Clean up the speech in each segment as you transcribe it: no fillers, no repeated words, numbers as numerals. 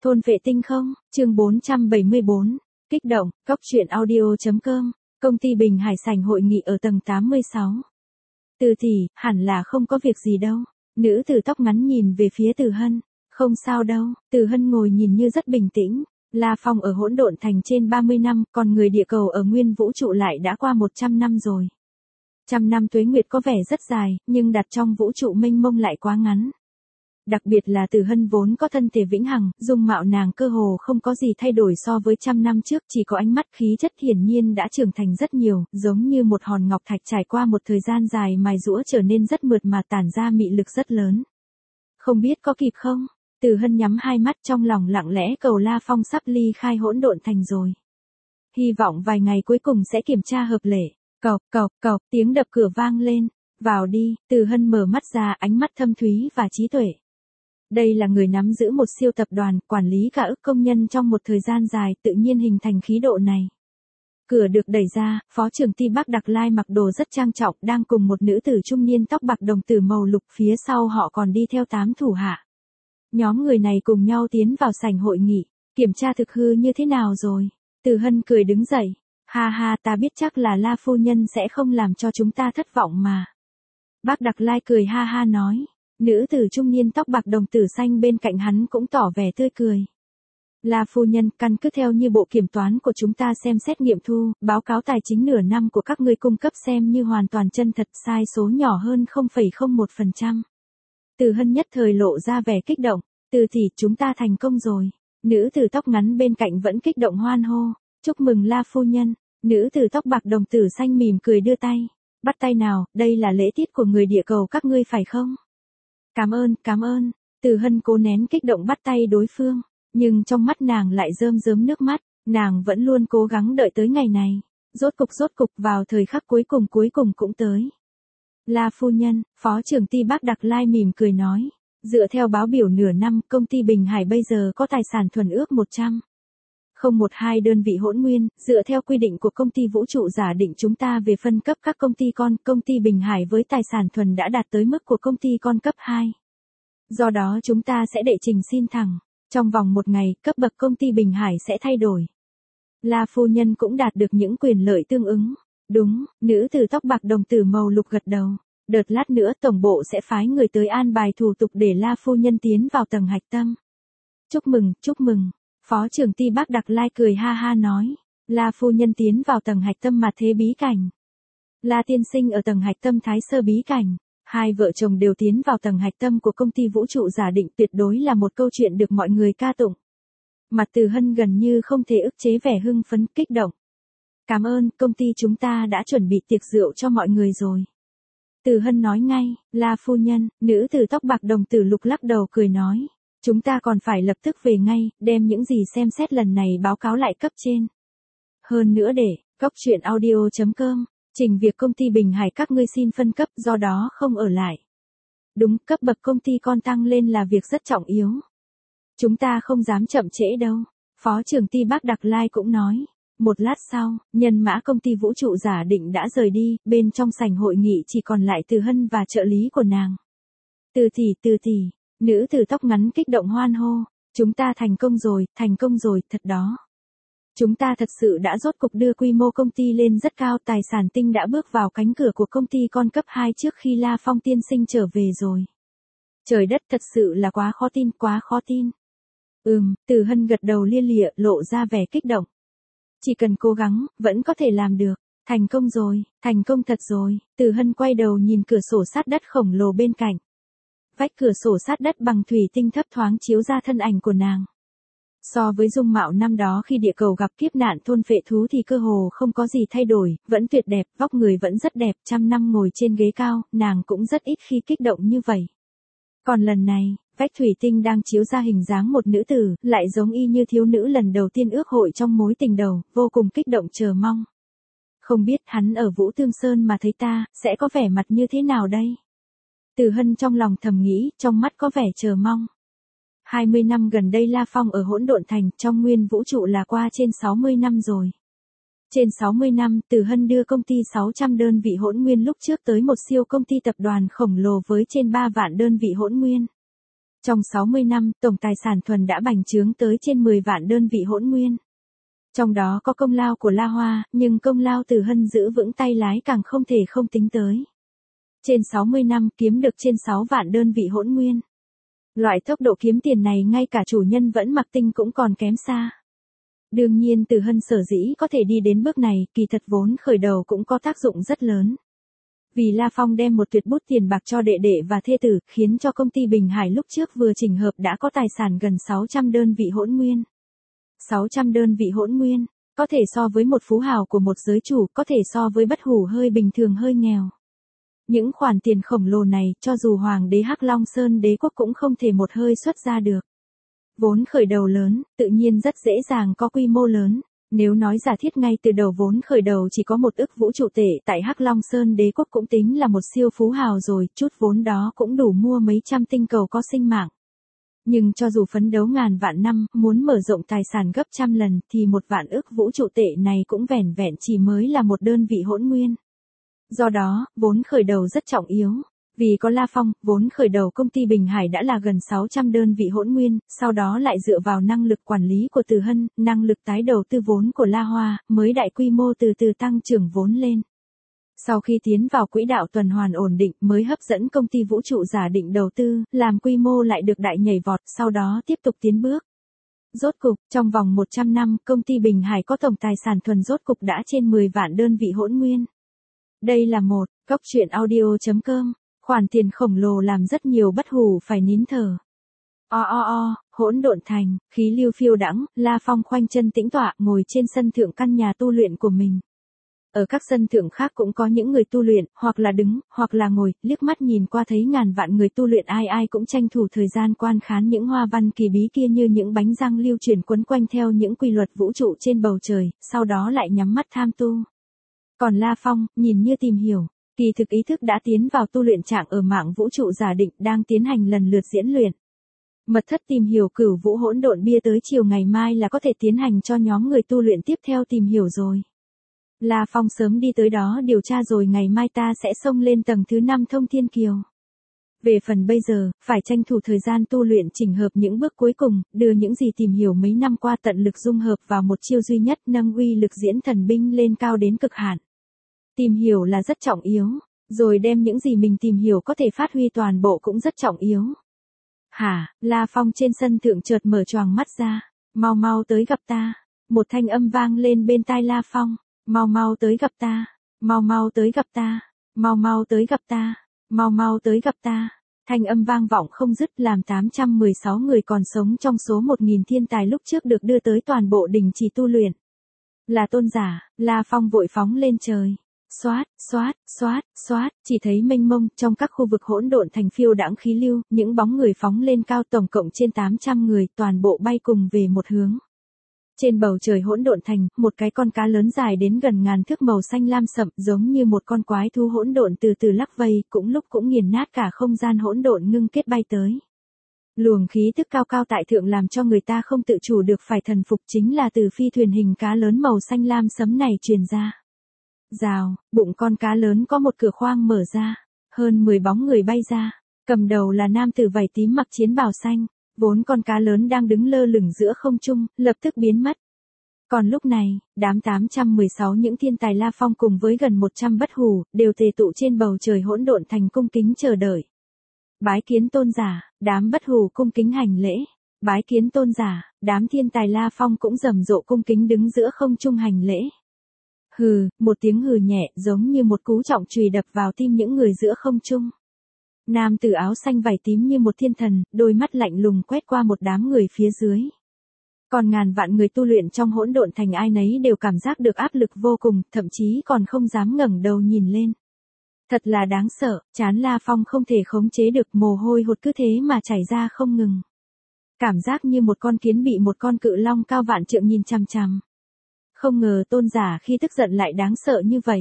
Thôn vệ tinh không, chương 474, kích động, cóc truyện audio.com, công ty Bình Hải sảnh hội nghị ở tầng 86. Từ tỷ, hẳn là không có việc gì đâu. Nữ tử tóc ngắn nhìn về phía Từ Hân, không sao đâu. Từ Hân ngồi nhìn như rất bình tĩnh. La Phong ở hỗn độn thành trên 30 năm, còn người địa cầu ở nguyên vũ trụ lại đã qua 100 năm rồi. 100 năm tuế nguyệt có vẻ rất dài, nhưng đặt trong vũ trụ mênh mông lại quá ngắn. Đặc biệt là Từ Hân vốn có thân thể vĩnh hằng, dung mạo nàng cơ hồ không có gì thay đổi so với 100 năm trước, chỉ có ánh mắt khí chất hiển nhiên đã trưởng thành rất nhiều, giống như một hòn ngọc thạch trải qua một thời gian dài mài giũa trở nên rất mượt mà tản ra mị lực rất lớn. Không biết có kịp không? Từ Hân nhắm hai mắt trong lòng lặng lẽ cầu La Phong sắp ly khai hỗn độn thành rồi. Hy vọng vài ngày cuối cùng sẽ kiểm tra hợp lệ. Cộc cộc cộc, tiếng đập cửa vang lên. Vào đi. Từ Hân mở mắt ra, ánh mắt thâm thúy và trí tuệ. Đây là người nắm giữ một siêu tập đoàn, quản lý cả ức công nhân trong một thời gian dài, tự nhiên hình thành khí độ này. Cửa được đẩy ra, phó trưởng ty Bác Đặc Lai mặc đồ rất trang trọng, đang cùng một nữ tử trung niên tóc bạc đồng tử màu lục, phía sau họ còn đi theo 8 thủ hạ. Nhóm người này cùng nhau tiến vào sảnh hội nghị, kiểm tra thực hư như thế nào rồi? Từ Hân cười đứng dậy, ha ha, ta biết chắc là La phu nhân sẽ không làm cho chúng ta thất vọng mà. Bác Đặc Lai cười ha ha nói. Nữ tử trung niên tóc bạc đồng tử xanh bên cạnh hắn cũng tỏ vẻ tươi cười. La phu nhân, căn cứ theo như bộ kiểm toán của chúng ta xem xét nghiệm thu, báo cáo tài chính nửa năm của các ngươi cung cấp xem như hoàn toàn chân thật, sai số nhỏ hơn 0,01%. Từ Hân nhất thời lộ ra vẻ kích động. Từ tỷ, chúng ta thành công rồi. Nữ tử tóc ngắn bên cạnh vẫn kích động hoan hô. Chúc mừng La phu nhân. Nữ tử tóc bạc đồng tử xanh mỉm cười đưa tay. Bắt tay nào, đây là lễ tiết của người địa cầu các ngươi phải không? Cảm ơn, cảm ơn. Từ Hân cố nén kích động bắt tay đối phương, nhưng trong mắt nàng lại rơm rớm nước mắt, nàng vẫn luôn cố gắng đợi tới ngày này. Rốt cục vào thời khắc cuối cùng cũng tới. La phu nhân, phó trưởng ty Bác Đặc Lai mỉm cười nói, dựa theo báo biểu nửa năm, công ty Bình Hải bây giờ có tài sản thuần ước 100,012 đơn vị hỗn nguyên, dựa theo quy định của công ty vũ trụ giả định chúng ta về phân cấp các công ty con, công ty Bình Hải với tài sản thuần đã đạt tới mức của công ty con cấp 2. Do đó chúng ta sẽ đệ trình xin thẳng, trong vòng một ngày, cấp bậc công ty Bình Hải sẽ thay đổi. La phu nhân cũng đạt được những quyền lợi tương ứng. Đúng, nữ tử tóc bạc đồng tử màu lục gật đầu. Đợt lát nữa tổng bộ sẽ phái người tới an bài thủ tục để La phu nhân tiến vào tầng hạch tâm. Chúc mừng. Phó trưởng ty Bác Đặc Lai cười ha ha nói. La phu nhân tiến vào tầng hạch tâm mà thế bí cảnh. La tiên sinh ở tầng hạch tâm thái sơ bí cảnh. Hai vợ chồng đều tiến vào tầng hạch tâm của công ty vũ trụ giả định, tuyệt đối là một câu chuyện được mọi người ca tụng. Mặt Từ Hân gần như không thể ức chế vẻ hưng phấn kích động. Cảm ơn, công ty chúng ta đã chuẩn bị tiệc rượu cho mọi người rồi. Từ Hân nói ngay. La phu nhân, nữ tử tóc bạc đồng tử lục lắc đầu cười nói. Chúng ta còn phải lập tức về ngay, đem những gì xem xét lần này báo cáo lại cấp trên. Hơn nữa để, cóc truyện audio.com, trình việc công ty Bình Hải các ngươi xin phân cấp, do đó không ở lại. Đúng, cấp bậc công ty con tăng lên là việc rất trọng yếu. Chúng ta không dám chậm trễ đâu. Phó trưởng ty Bác Đặc Lai cũng nói. Một lát sau, nhân mã công ty vũ trụ giả định đã rời đi, bên trong sảnh hội nghị chỉ còn lại Từ Hân và trợ lý của nàng. Từ tỷ, nữ tử tóc ngắn kích động hoan hô. Chúng ta thành công rồi, thật đó. Chúng ta thật sự đã rốt cục đưa quy mô công ty lên rất cao, tài sản tinh đã bước vào cánh cửa của công ty con cấp 2 trước khi La Phong tiên sinh trở về rồi. Trời đất, thật sự là quá khó tin. Từ Hân gật đầu lia lịa, lộ ra vẻ kích động. Chỉ cần cố gắng, vẫn có thể làm được. Thành công thật rồi. Từ Hân quay đầu nhìn cửa sổ sát đất khổng lồ bên cạnh. Vách cửa sổ sát đất bằng thủy tinh thấp thoáng chiếu ra thân ảnh của nàng. So với dung mạo năm đó khi địa cầu gặp kiếp nạn thôn phệ thú thì cơ hồ không có gì thay đổi, vẫn tuyệt đẹp, vóc người vẫn rất đẹp, 100 năm ngồi trên ghế cao, nàng cũng rất ít khi kích động như vậy. Còn lần này, vách thủy tinh đang chiếu ra hình dáng một nữ tử, lại giống y như thiếu nữ lần đầu tiên ước hội trong mối tình đầu, vô cùng kích động chờ mong. Không biết hắn ở Vũ Tương Sơn mà thấy ta, sẽ có vẻ mặt như thế nào đây? Từ Hân trong lòng thầm nghĩ, trong mắt có vẻ chờ mong. 20 năm gần đây La Phong ở hỗn độn thành, trong nguyên vũ trụ là qua trên 60 năm rồi. Trên 60 năm, Từ Hân đưa công ty 600 đơn vị hỗn nguyên lúc trước tới một siêu công ty tập đoàn khổng lồ với trên 3 vạn đơn vị hỗn nguyên. Trong 60 năm, tổng tài sản thuần đã bành trướng tới trên 10 vạn đơn vị hỗn nguyên. Trong đó có công lao của La Hoa, nhưng công lao Từ Hân giữ vững tay lái càng không thể không tính tới. Trên 60 năm kiếm được trên 6 vạn đơn vị hỗn nguyên. Loại tốc độ kiếm tiền này ngay cả chủ nhân vẫn mặc tinh cũng còn kém xa. Đương nhiên Từ Hân sở dĩ có thể đi đến bước này, kỳ thật vốn khởi đầu cũng có tác dụng rất lớn. Vì La Phong đem một tuyệt bút tiền bạc cho đệ đệ và thê tử, khiến cho công ty Bình Hải lúc trước vừa chỉnh hợp đã có tài sản gần 600 đơn vị hỗn nguyên. 600 đơn vị hỗn nguyên, có thể so với một phú hào của một giới chủ, có thể so với bất hủ hơi bình thường hơi nghèo. Những khoản tiền khổng lồ này, cho dù Hoàng đế Hắc Long Sơn đế quốc cũng không thể một hơi xuất ra được. Vốn khởi đầu lớn, tự nhiên rất dễ dàng có quy mô lớn. Nếu nói giả thiết ngay từ đầu vốn khởi đầu chỉ có 1 ức vũ trụ tệ, tại Hắc Long Sơn đế quốc cũng tính là một siêu phú hào rồi, chút vốn đó cũng đủ mua mấy trăm tinh cầu có sinh mạng. Nhưng cho dù phấn đấu ngàn vạn năm, muốn mở rộng tài sản gấp trăm lần, thì 1 vạn ức vũ trụ tệ này cũng vẻn vẹn chỉ mới là một đơn vị hỗn nguyên. Do đó, vốn khởi đầu rất trọng yếu. Vì có La Phong, vốn khởi đầu công ty Bình Hải đã là gần 600 đơn vị hỗn nguyên, sau đó lại dựa vào năng lực quản lý của Từ Hân, năng lực tái đầu tư vốn của La Hoa, mới đại quy mô từ từ tăng trưởng vốn lên. Sau khi tiến vào quỹ đạo tuần hoàn ổn định mới hấp dẫn công ty vũ trụ giả định đầu tư, làm quy mô lại được đại nhảy vọt, sau đó tiếp tục tiến bước. Rốt cục, trong vòng 100 năm, công ty Bình Hải có tổng tài sản thuần rốt cục đã trên 10 vạn đơn vị hỗn nguyên. Đây là một, góc truyện audio.com. Khoản tiền khổng lồ làm rất nhiều bất hủ phải nín thở. Hỗn độn thành, khí lưu phiêu đãng, La Phong khoanh chân tĩnh tọa, ngồi trên sân thượng căn nhà tu luyện của mình. Ở các sân thượng khác cũng có những người tu luyện, hoặc là đứng, hoặc là ngồi, liếc mắt nhìn qua thấy ngàn vạn người tu luyện, ai ai cũng tranh thủ thời gian quan khán những hoa văn kỳ bí kia như những bánh răng lưu chuyển quấn quanh theo những quy luật vũ trụ trên bầu trời, sau đó lại nhắm mắt tham tu. Còn La Phong, nhìn như tìm hiểu. Kỳ thực ý thức đã tiến vào tu luyện trạng ở mạng vũ trụ giả định, đang tiến hành lần lượt diễn luyện. Mật thất tìm hiểu cửu vũ hỗn độn bia tới chiều ngày mai là có thể tiến hành cho nhóm người tu luyện tiếp theo tìm hiểu rồi. La Phong sớm đi tới đó điều tra rồi, ngày mai ta sẽ xông lên tầng thứ 5 Thông Thiên Kiều. Về phần bây giờ, phải tranh thủ thời gian tu luyện chỉnh hợp những bước cuối cùng, đưa những gì tìm hiểu mấy năm qua tận lực dung hợp vào một chiêu duy nhất, nâng uy lực diễn thần binh lên cao đến cực hạn. Tìm hiểu là rất trọng yếu, rồi đem những gì mình tìm hiểu có thể phát huy toàn bộ cũng rất trọng yếu. Hả, La Phong trên sân thượng chợt mở choàng mắt ra, mau mau tới gặp ta. Một thanh âm vang lên bên tai La Phong, mau mau tới gặp ta, mau mau tới gặp ta, mau mau tới gặp ta, mau mau tới gặp ta. Thanh âm vang vọng không dứt làm 816 người còn sống trong số 1.000 thiên tài lúc trước được đưa tới toàn bộ đình chỉ tu luyện. Là tôn giả, La Phong vội phóng lên trời. Xoát, xoát, xoát, xoát, chỉ thấy mênh mông, trong các khu vực hỗn độn thành phiêu đãng khí lưu, những bóng người phóng lên cao tổng cộng trên 800 người, toàn bộ bay cùng về một hướng. Trên bầu trời hỗn độn thành, một cái con cá lớn dài đến gần ngàn thước màu xanh lam sậm, giống như một con quái thú hỗn độn từ từ lắc vây, cũng lúc cũng nghiền nát cả không gian hỗn độn ngưng kết bay tới. Luồng khí tức cao cao tại thượng làm cho người ta không tự chủ được phải thần phục, chính là từ phi thuyền hình cá lớn màu xanh lam sẫm này truyền ra. Rào, bụng con cá lớn có một cửa khoang mở ra, hơn 10 bóng người bay ra, cầm đầu là nam tử vảy tím mặc chiến bào xanh, vốn con cá lớn đang đứng lơ lửng giữa không trung, lập tức biến mất. Còn lúc này, đám 816 những thiên tài La Phong cùng với gần 100 bất hủ, đều tề tụ trên bầu trời hỗn độn thành cung kính chờ đợi. Bái kiến tôn giả, đám bất hủ cung kính hành lễ. Bái kiến tôn giả, đám thiên tài La Phong cũng rầm rộ cung kính đứng giữa không trung hành lễ. Hừ, một tiếng hừ nhẹ giống như một cú trọng chùy đập vào tim những người giữa không trung. Nam tử áo xanh vảy tím như một thiên thần, đôi mắt lạnh lùng quét qua một đám người phía dưới. Còn ngàn vạn người tu luyện trong hỗn độn thành ai nấy đều cảm giác được áp lực vô cùng, thậm chí còn không dám ngẩng đầu nhìn lên. Thật là đáng sợ, trán La Phong không thể khống chế được, mồ hôi hột cứ thế mà chảy ra không ngừng. Cảm giác như một con kiến bị một con cự long cao vạn trượng nhìn chằm chằm. Không ngờ tôn giả khi tức giận lại đáng sợ như vậy.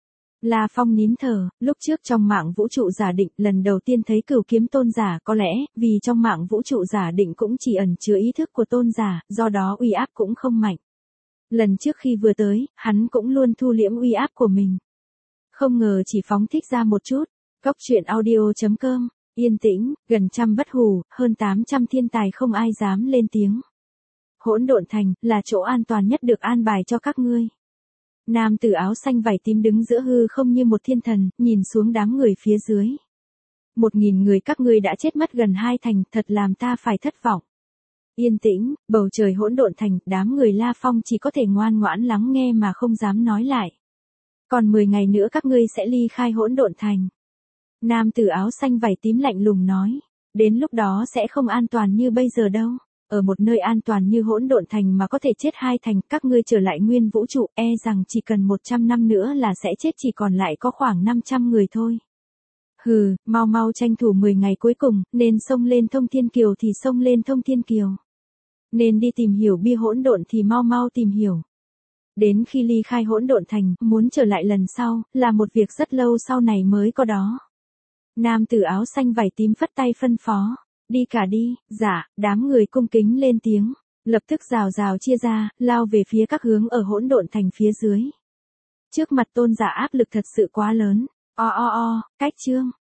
La Phong nín thở, lúc trước trong mạng vũ trụ giả định lần đầu tiên thấy cửu kiếm tôn giả, có lẽ vì trong mạng vũ trụ giả định cũng chỉ ẩn chứa ý thức của tôn giả, do đó uy áp cũng không mạnh. Lần trước khi vừa tới, hắn cũng luôn thu liễm uy áp của mình. Không ngờ chỉ phóng thích ra một chút. Góc truyện audio.com Yên tĩnh, gần trăm bất hủ, hơn 800 thiên tài không ai dám lên tiếng. Hỗn độn thành, là chỗ an toàn nhất được an bài cho các ngươi. Nam tử áo xanh vải tím đứng giữa hư không như một thiên thần, nhìn xuống đám người phía dưới. 1000 người các ngươi đã chết mất gần 2 thành, thật làm ta phải thất vọng. Yên tĩnh, bầu trời hỗn độn thành, đám người La Phong chỉ có thể ngoan ngoãn lắng nghe mà không dám nói lại. Còn 10 ngày nữa các ngươi sẽ ly khai hỗn độn thành. Nam tử áo xanh vải tím lạnh lùng nói. Đến lúc đó sẽ không an toàn như bây giờ đâu. Ở một nơi an toàn như hỗn độn thành mà có thể chết 2 thành, các ngươi trở lại nguyên vũ trụ, rằng chỉ cần 100 năm nữa là sẽ chết, chỉ còn lại có khoảng 500 người thôi. Hừ, mau mau tranh thủ 10 ngày cuối cùng, nên xông lên Thông Thiên Kiều thì xông lên Thông Thiên Kiều. Nên đi tìm hiểu bia hỗn độn thì mau mau tìm hiểu. Đến khi ly khai hỗn độn thành, muốn trở lại lần sau, là một việc rất lâu sau này mới có đó. Nam tử áo xanh vải tím phất tay phân phó. Đi cả đi, dạ, đám người cung kính lên tiếng. Lập tức rào rào chia ra, lao về phía các hướng ở hỗn độn thành phía dưới. Trước mặt tôn giả áp lực thật sự quá lớn. Cách chương.